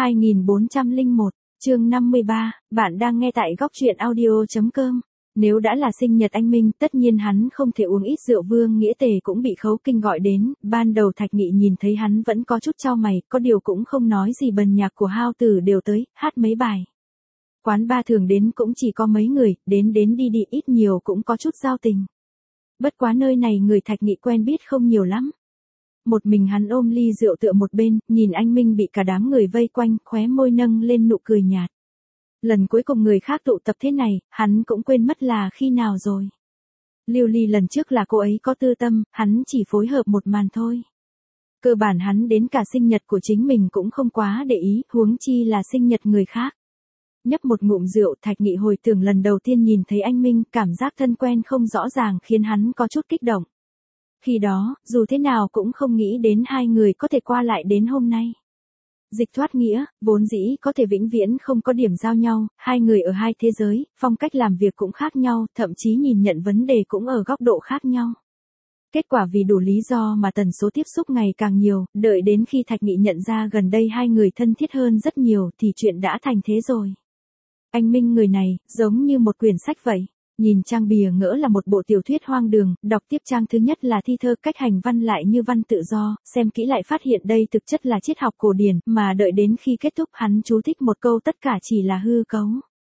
2401, chương 53, bạn đang nghe tại góc truyện audio.com. Nếu đã là sinh nhật anh Minh, tất nhiên hắn không thể uống ít rượu. Vương Nghĩa Tề cũng bị Khấu Kinh gọi đến, ban đầu Thạch Nghị nhìn thấy hắn vẫn có chút chau mày, có điều cũng không nói gì. Bần nhạc của Hao Tử đều tới, hát mấy bài. Quán ba thường đến cũng chỉ có mấy người, đến đi đi ít nhiều cũng có chút giao tình. Bất quá nơi này người Thạch Nghị quen biết không nhiều lắm. Một mình hắn ôm ly rượu tựa một bên, nhìn anh Minh bị cả đám người vây quanh, khóe môi nâng lên nụ cười nhạt. Lần cuối cùng người khác tụ tập thế này, hắn cũng quên mất là khi nào rồi. Lưu Ly lần trước là cô ấy có tư tâm, hắn chỉ phối hợp một màn thôi. Cơ bản hắn đến cả sinh nhật của chính mình cũng không quá để ý, huống chi là sinh nhật người khác. Nhấp một ngụm rượu, Thạch Nghị hồi tưởng lần đầu tiên nhìn thấy anh Minh, cảm giác thân quen không rõ ràng khiến hắn có chút kích động. Khi đó, dù thế nào cũng không nghĩ đến hai người có thể qua lại đến hôm nay. Dịch thoát nghĩa, vốn dĩ có thể vĩnh viễn không có điểm giao nhau, hai người ở hai thế giới, phong cách làm việc cũng khác nhau, thậm chí nhìn nhận vấn đề cũng ở góc độ khác nhau. Kết quả vì đủ lý do mà tần số tiếp xúc ngày càng nhiều, đợi đến khi Thạch Nghị nhận ra gần đây hai người thân thiết hơn rất nhiều thì chuyện đã thành thế rồi. Anh Minh người này, giống như một quyển sách vậy. Nhìn trang bìa ngỡ là một bộ tiểu thuyết hoang đường, đọc tiếp trang thứ nhất là thi thơ, cách hành văn lại như văn tự do, xem kỹ lại phát hiện đây thực chất là triết học cổ điển, mà đợi đến khi kết thúc hắn chú thích một câu tất cả chỉ là hư cấu.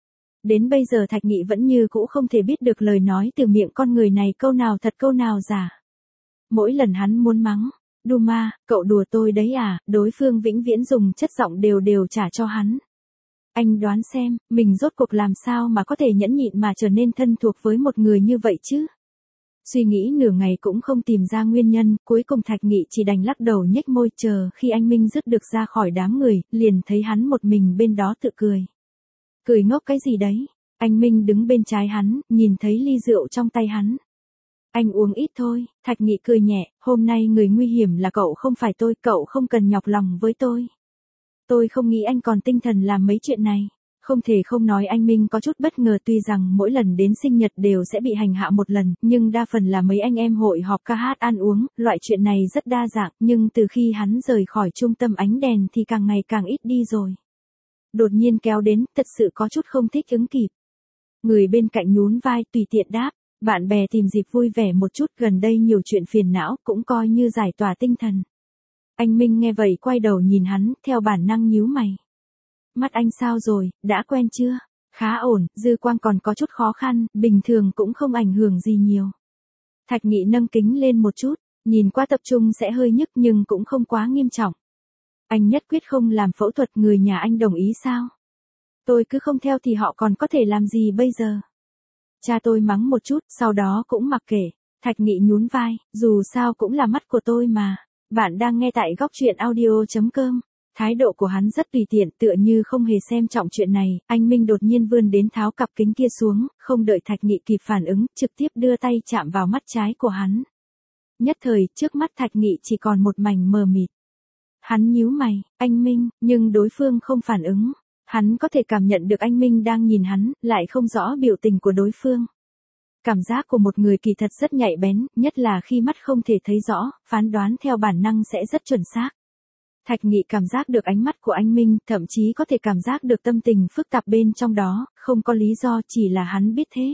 Đến bây giờ Thạch Nghị vẫn như cũ không thể biết được lời nói từ miệng con người này câu nào thật câu nào giả. Mỗi lần hắn muốn mắng, Duma, cậu đùa tôi đấy à, đối phương vĩnh viễn dùng chất giọng đều trả cho hắn. Anh đoán xem, mình rốt cuộc làm sao mà có thể nhẫn nhịn mà trở nên thân thuộc với một người như vậy chứ? Suy nghĩ nửa ngày cũng không tìm ra nguyên nhân, cuối cùng Thạch Nghị chỉ đành lắc đầu nhếch môi chờ khi anh Minh dứt được ra khỏi đám người, liền thấy hắn một mình bên đó tự cười. Cười ngốc cái gì đấy? Anh Minh đứng bên trái hắn, nhìn thấy ly rượu trong tay hắn. Anh uống ít thôi, Thạch Nghị cười nhẹ, hôm nay người nguy hiểm là cậu không phải tôi, cậu không cần nhọc lòng với tôi. Tôi không nghĩ anh còn tinh thần làm mấy chuyện này. Không thể không nói anh Minh có chút bất ngờ, tuy rằng mỗi lần đến sinh nhật đều sẽ bị hành hạ một lần, nhưng đa phần là mấy anh em hội họp ca hát ăn uống, loại chuyện này rất đa dạng, nhưng từ khi hắn rời khỏi trung tâm ánh đèn thì càng ngày càng ít đi rồi. Đột nhiên kéo đến, thật sự có chút không thích ứng kịp. Người bên cạnh nhún vai tùy tiện đáp, bạn bè tìm dịp vui vẻ một chút, gần đây nhiều chuyện phiền não, cũng coi như giải tỏa tinh thần. Anh Minh nghe vậy quay đầu nhìn hắn, theo bản năng nhíu mày. Mắt anh sao rồi, đã quen chưa? Khá ổn, dư quang còn có chút khó khăn, bình thường cũng không ảnh hưởng gì nhiều. Thạch Nghị nâng kính lên một chút, nhìn qua tập trung sẽ hơi nhức nhưng cũng không quá nghiêm trọng. Anh nhất quyết không làm phẫu thuật, người nhà anh đồng ý sao? Tôi cứ không theo thì họ còn có thể làm gì bây giờ? Cha tôi mắng một chút, sau đó cũng mặc kệ. Thạch Nghị nhún vai, dù sao cũng là mắt của tôi mà. Bạn đang nghe tại góc truyện audio.com. Thái độ của hắn rất tùy tiện, tựa như không hề xem trọng chuyện này. Anh Minh đột nhiên vươn đến tháo cặp kính kia xuống, không đợi Thạch Nghị kịp phản ứng, trực tiếp đưa tay chạm vào mắt trái của hắn. Nhất thời, trước mắt Thạch Nghị chỉ còn một mảnh mờ mịt. Hắn nhíu mày, anh Minh, nhưng đối phương không phản ứng. Hắn có thể cảm nhận được anh Minh đang nhìn hắn, lại không rõ biểu tình của đối phương. Cảm giác của một người kỳ thật rất nhạy bén, nhất là khi mắt không thể thấy rõ, phán đoán theo bản năng sẽ rất chuẩn xác. Thạch Nghị cảm giác được ánh mắt của anh Minh, thậm chí có thể cảm giác được tâm tình phức tạp bên trong đó, không có lý do, chỉ là hắn biết thế.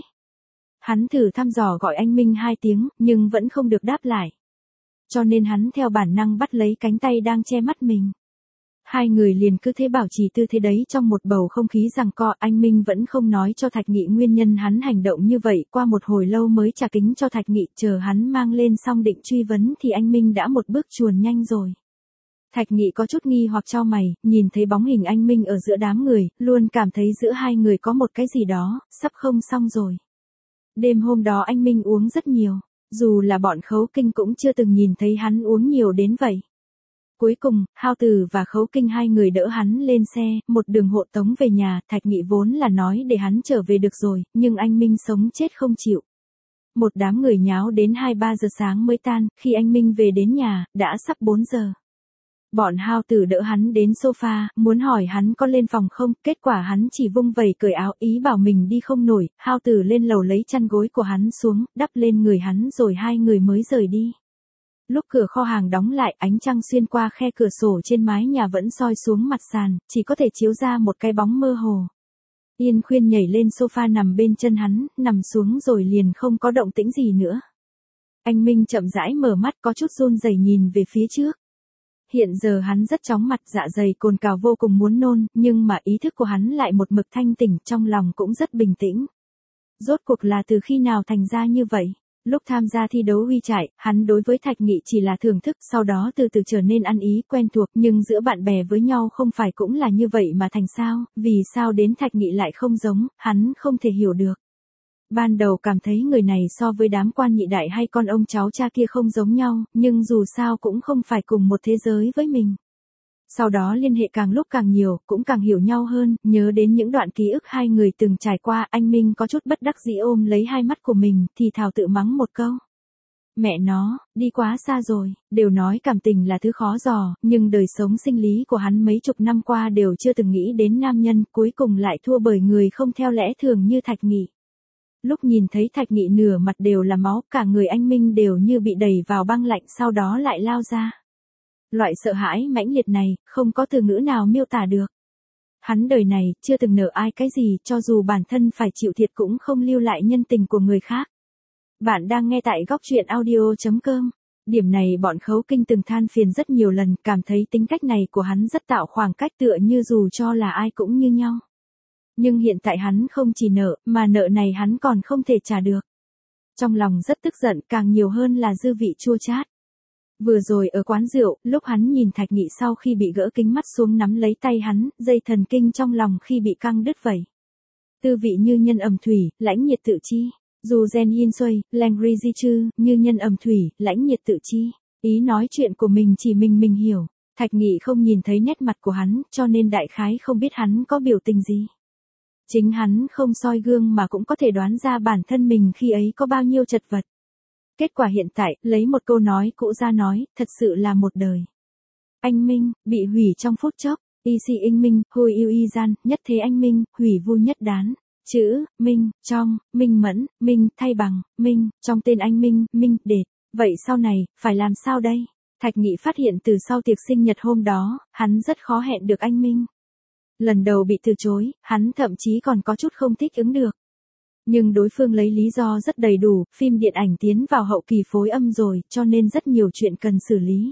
Hắn thử thăm dò gọi anh Minh 2 tiếng, nhưng vẫn không được đáp lại. Cho nên hắn theo bản năng bắt lấy cánh tay đang che mắt mình. Hai người liền cứ thế bảo trì tư thế đấy trong một bầu không khí giằng co. Anh Minh vẫn không nói cho Thạch Nghị nguyên nhân hắn hành động như vậy, qua một hồi lâu mới trả kính cho Thạch Nghị, chờ hắn mang lên xong định truy vấn thì anh Minh đã một bước chuồn nhanh rồi. Thạch Nghị có chút nghi hoặc chau mày, nhìn thấy bóng hình anh Minh ở giữa đám người, luôn cảm thấy giữa hai người có một cái gì đó, sắp không xong rồi. Đêm hôm đó anh Minh uống rất nhiều, dù là bọn Khấu Kinh cũng chưa từng nhìn thấy hắn uống nhiều đến vậy. Cuối cùng, Hao Tử và Khấu Kinh hai người đỡ hắn lên xe, một đường hộ tống về nhà. Thạch Nghị vốn là nói để hắn trở về được rồi, nhưng anh Minh sống chết không chịu. Một đám người nháo đến 2-3 giờ sáng mới tan, khi anh Minh về đến nhà, đã sắp 4 giờ. Bọn Hao Tử đỡ hắn đến sofa, muốn hỏi hắn có lên phòng không, kết quả hắn chỉ vung vẩy cởi áo, ý bảo mình đi không nổi. Hao Tử lên lầu lấy chăn gối của hắn xuống, đắp lên người hắn rồi hai người mới rời đi. Lúc cửa kho hàng đóng lại, ánh trăng xuyên qua khe cửa sổ trên mái nhà vẫn soi xuống mặt sàn, chỉ có thể chiếu ra một cái bóng mơ hồ. Yên Khuyên nhảy lên sofa nằm bên chân hắn, nằm xuống rồi liền không có động tĩnh gì nữa. Anh Minh chậm rãi mở mắt, có chút run rẩy nhìn về phía trước. Hiện giờ hắn rất chóng mặt, dạ dày cồn cào vô cùng muốn nôn, nhưng mà ý thức của hắn lại một mực thanh tỉnh, trong lòng cũng rất bình tĩnh. Rốt cuộc là từ khi nào thành ra như vậy? Lúc tham gia thi đấu huy trại, hắn đối với Thạch Nghị chỉ là thưởng thức, sau đó từ từ trở nên ăn ý, quen thuộc, nhưng giữa bạn bè với nhau không phải cũng là như vậy mà thành sao, vì sao đến Thạch Nghị lại không giống, hắn không thể hiểu được. Ban đầu cảm thấy người này so với đám quan nhị đại hay con ông cháu cha kia không giống nhau, nhưng dù sao cũng không phải cùng một thế giới với mình. Sau đó liên hệ càng lúc càng nhiều, cũng càng hiểu nhau hơn, nhớ đến những đoạn ký ức hai người từng trải qua, anh Minh có chút bất đắc dĩ ôm lấy hai mắt của mình, thì thào tự mắng một câu. Mẹ nó, đi quá xa rồi, đều nói cảm tình là thứ khó dò, nhưng đời sống sinh lý của hắn mấy chục năm qua đều chưa từng nghĩ đến nam nhân, cuối cùng lại thua bởi người không theo lẽ thường như Thạch Nghị. Lúc nhìn thấy Thạch Nghị nửa mặt đều là máu, cả người anh Minh đều như bị đẩy vào băng lạnh, sau đó lại lao ra. Loại sợ hãi mãnh liệt này, không có từ ngữ nào miêu tả được. Hắn đời này, chưa từng nợ ai cái gì, cho dù bản thân phải chịu thiệt cũng không lưu lại nhân tình của người khác. Bạn đang nghe tại góc truyện audio.com. Điểm này bọn Khấu Kinh từng than phiền rất nhiều lần, cảm thấy tính cách này của hắn rất tạo khoảng cách, tựa như dù cho là ai cũng như nhau. Nhưng hiện tại hắn không chỉ nợ, mà nợ này hắn còn không thể trả được. Trong lòng rất tức giận, càng nhiều hơn là dư vị chua chát. Vừa rồi ở quán rượu, lúc hắn nhìn Thạch Nghị sau khi bị gỡ kính mắt xuống nắm lấy tay hắn, dây thần kinh trong lòng khi bị căng đứt vậy. Tư vị như nhân ẩm thủy, lãnh nhiệt tự chi. Dù gen yin xuôi, leng ri di chư, như nhân ẩm thủy, lãnh nhiệt tự chi. Ý nói chuyện của mình chỉ mình hiểu. Thạch Nghị không nhìn thấy nét mặt của hắn, cho nên đại khái không biết hắn có biểu tình gì. Chính hắn không soi gương mà cũng có thể đoán ra bản thân mình khi ấy có bao nhiêu chật vật. Kết quả hiện tại, lấy một câu nói cũ ra nói, thật sự là một đời. Anh Minh, bị hủy trong phút chốc, y si anh Minh, hồi yêu y gian, nhất thế anh Minh, hủy vui nhất đán. Chữ, Minh, trong, Minh mẫn, Minh, thay bằng, Minh, trong tên anh Minh, Minh, đệt. Vậy sau này, phải làm sao đây? Thạch Nghị phát hiện từ sau tiệc sinh nhật hôm đó, hắn rất khó hẹn được anh Minh. Lần đầu bị từ chối, hắn thậm chí còn có chút không thích ứng được. Nhưng đối phương lấy lý do rất đầy đủ, phim điện ảnh tiến vào hậu kỳ phối âm rồi, cho nên rất nhiều chuyện cần xử lý.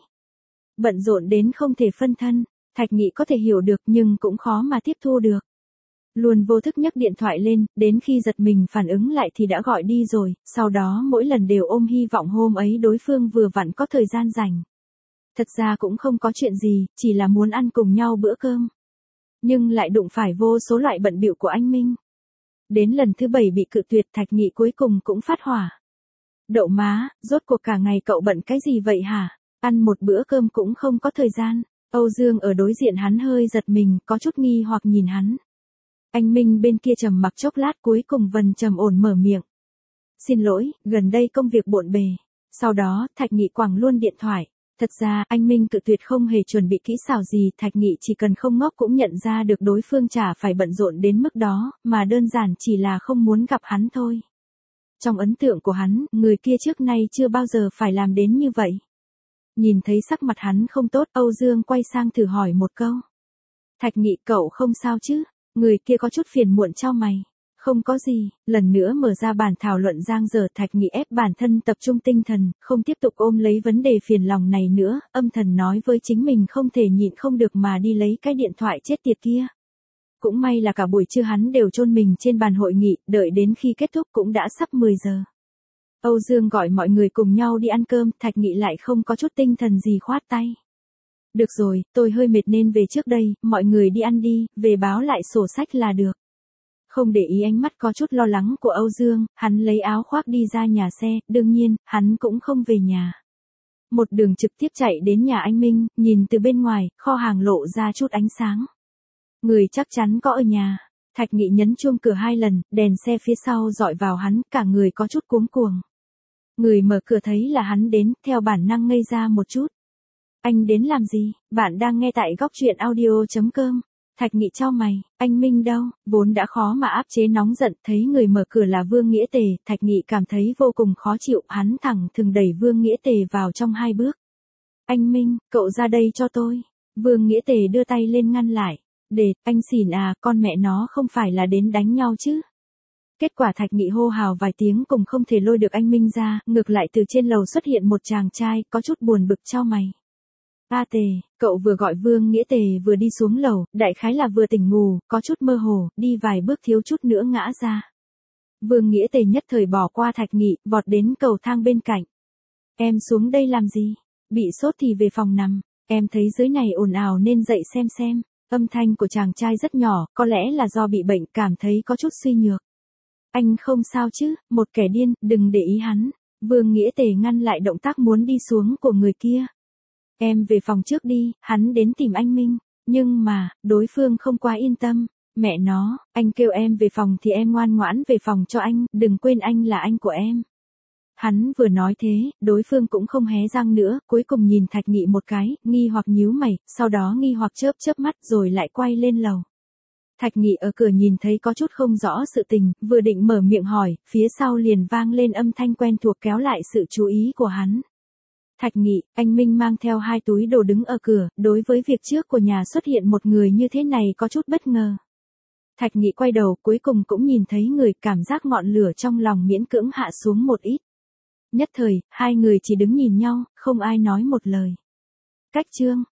Bận rộn đến không thể phân thân, Thạch Nghị có thể hiểu được nhưng cũng khó mà tiếp thu được. Luôn vô thức nhấc điện thoại lên, đến khi giật mình phản ứng lại thì đã gọi đi rồi, sau đó mỗi lần đều ôm hy vọng hôm ấy đối phương vừa vặn có thời gian rảnh. Thật ra cũng không có chuyện gì, chỉ là muốn ăn cùng nhau bữa cơm. Nhưng lại đụng phải vô số loại bận bịu của anh Minh. Đến lần thứ 7 bị cự tuyệt, Thạch Nghị cuối cùng cũng phát hỏa. Đậu má, rốt cuộc cả ngày cậu bận cái gì vậy hả? Ăn một bữa cơm cũng không có thời gian. Âu Dương ở đối diện hắn hơi giật mình, có chút nghi hoặc nhìn hắn. Anh Minh bên kia trầm mặc chốc lát, cuối cùng Vân trầm ổn mở miệng. Xin lỗi, gần đây công việc bộn bề. Sau đó, Thạch Nghị quẳng luôn điện thoại. Thật ra, anh Minh cự tuyệt không hề chuẩn bị kỹ xảo gì, Thạch Nghị chỉ cần không ngốc cũng nhận ra được đối phương chả phải bận rộn đến mức đó, mà đơn giản chỉ là không muốn gặp hắn thôi. Trong ấn tượng của hắn, người kia trước nay chưa bao giờ phải làm đến như vậy. Nhìn thấy sắc mặt hắn không tốt, Âu Dương quay sang thử hỏi một câu. Thạch Nghị, cậu không sao chứ? Người kia có chút phiền muộn chau mày. Không có gì, lần nữa mở ra bàn thảo luận giang dở. Thạch Nghị ép bản thân tập trung tinh thần, không tiếp tục ôm lấy vấn đề phiền lòng này nữa, âm thầm nói với chính mình không thể nhịn không được mà đi lấy cái điện thoại chết tiệt kia. Cũng may là cả buổi trưa hắn đều chôn mình trên bàn hội nghị, đợi đến khi kết thúc cũng đã sắp 10 giờ. Âu Dương gọi mọi người cùng nhau đi ăn cơm, Thạch Nghị lại không có chút tinh thần gì khoát tay. Được rồi, tôi hơi mệt nên về trước đây, mọi người đi ăn đi, về báo lại sổ sách là được. Không để ý ánh mắt có chút lo lắng của Âu Dương, hắn lấy áo khoác đi ra nhà xe, đương nhiên, hắn cũng không về nhà. Một đường trực tiếp chạy đến nhà anh Minh, nhìn từ bên ngoài, kho hàng lộ ra chút ánh sáng. Người chắc chắn có ở nhà. Thạch Nghị nhấn chuông cửa 2 lần, đèn xe phía sau dọi vào hắn, cả người có chút cuống cuồng. Người mở cửa thấy là hắn đến, theo bản năng ngây ra một chút. Anh đến làm gì? Bạn đang nghe tại góc truyện audio.com. Thạch Nghị chau mày, anh Minh đâu, vốn đã khó mà áp chế nóng giận, thấy người mở cửa là Vương Nghĩa Tề, Thạch Nghị cảm thấy vô cùng khó chịu, hắn thẳng thừng đẩy Vương Nghĩa Tề vào trong 2 bước. Anh Minh, cậu ra đây cho tôi. Vương Nghĩa Tề đưa tay lên ngăn lại. Để, anh xỉn à, con mẹ nó không phải là đến đánh nhau chứ. Kết quả Thạch Nghị hô hào vài tiếng cùng không thể lôi được anh Minh ra, ngược lại từ trên lầu xuất hiện một chàng trai, có chút buồn bực chau mày. A Tề, cậu vừa gọi Vương Nghĩa Tề vừa đi xuống lầu, đại khái là vừa tỉnh ngủ, có chút mơ hồ, đi vài bước thiếu chút nữa ngã ra. Vương Nghĩa Tề nhất thời bỏ qua Thạch Nghị, vọt đến cầu thang bên cạnh. Em xuống đây làm gì? Bị sốt thì về phòng nằm, em thấy dưới này ồn ào nên dậy xem. Âm thanh của chàng trai rất nhỏ, có lẽ là do bị bệnh, cảm thấy có chút suy nhược. Anh không sao chứ, một kẻ điên, đừng để ý hắn. Vương Nghĩa Tề ngăn lại động tác muốn đi xuống của người kia. Em về phòng trước đi, hắn đến tìm anh Minh. Nhưng mà, đối phương không quá yên tâm. Mẹ nó, anh kêu em về phòng thì em ngoan ngoãn về phòng cho anh, đừng quên anh là anh của em. Hắn vừa nói thế, đối phương cũng không hé răng nữa, cuối cùng nhìn Thạch Nghị một cái, nghi hoặc nhíu mày, sau đó nghi hoặc chớp mắt rồi lại quay lên lầu. Thạch Nghị ở cửa nhìn thấy có chút không rõ sự tình, vừa định mở miệng hỏi, phía sau liền vang lên âm thanh quen thuộc kéo lại sự chú ý của hắn. Thạch Nghị, anh Minh mang theo 2 túi đồ đứng ở cửa, đối với việc trước của nhà xuất hiện một người như thế này có chút bất ngờ. Thạch Nghị quay đầu cuối cùng cũng nhìn thấy người, cảm giác ngọn lửa trong lòng miễn cưỡng hạ xuống một ít. Nhất thời, 2 người chỉ đứng nhìn nhau, không ai nói một lời. Cách chương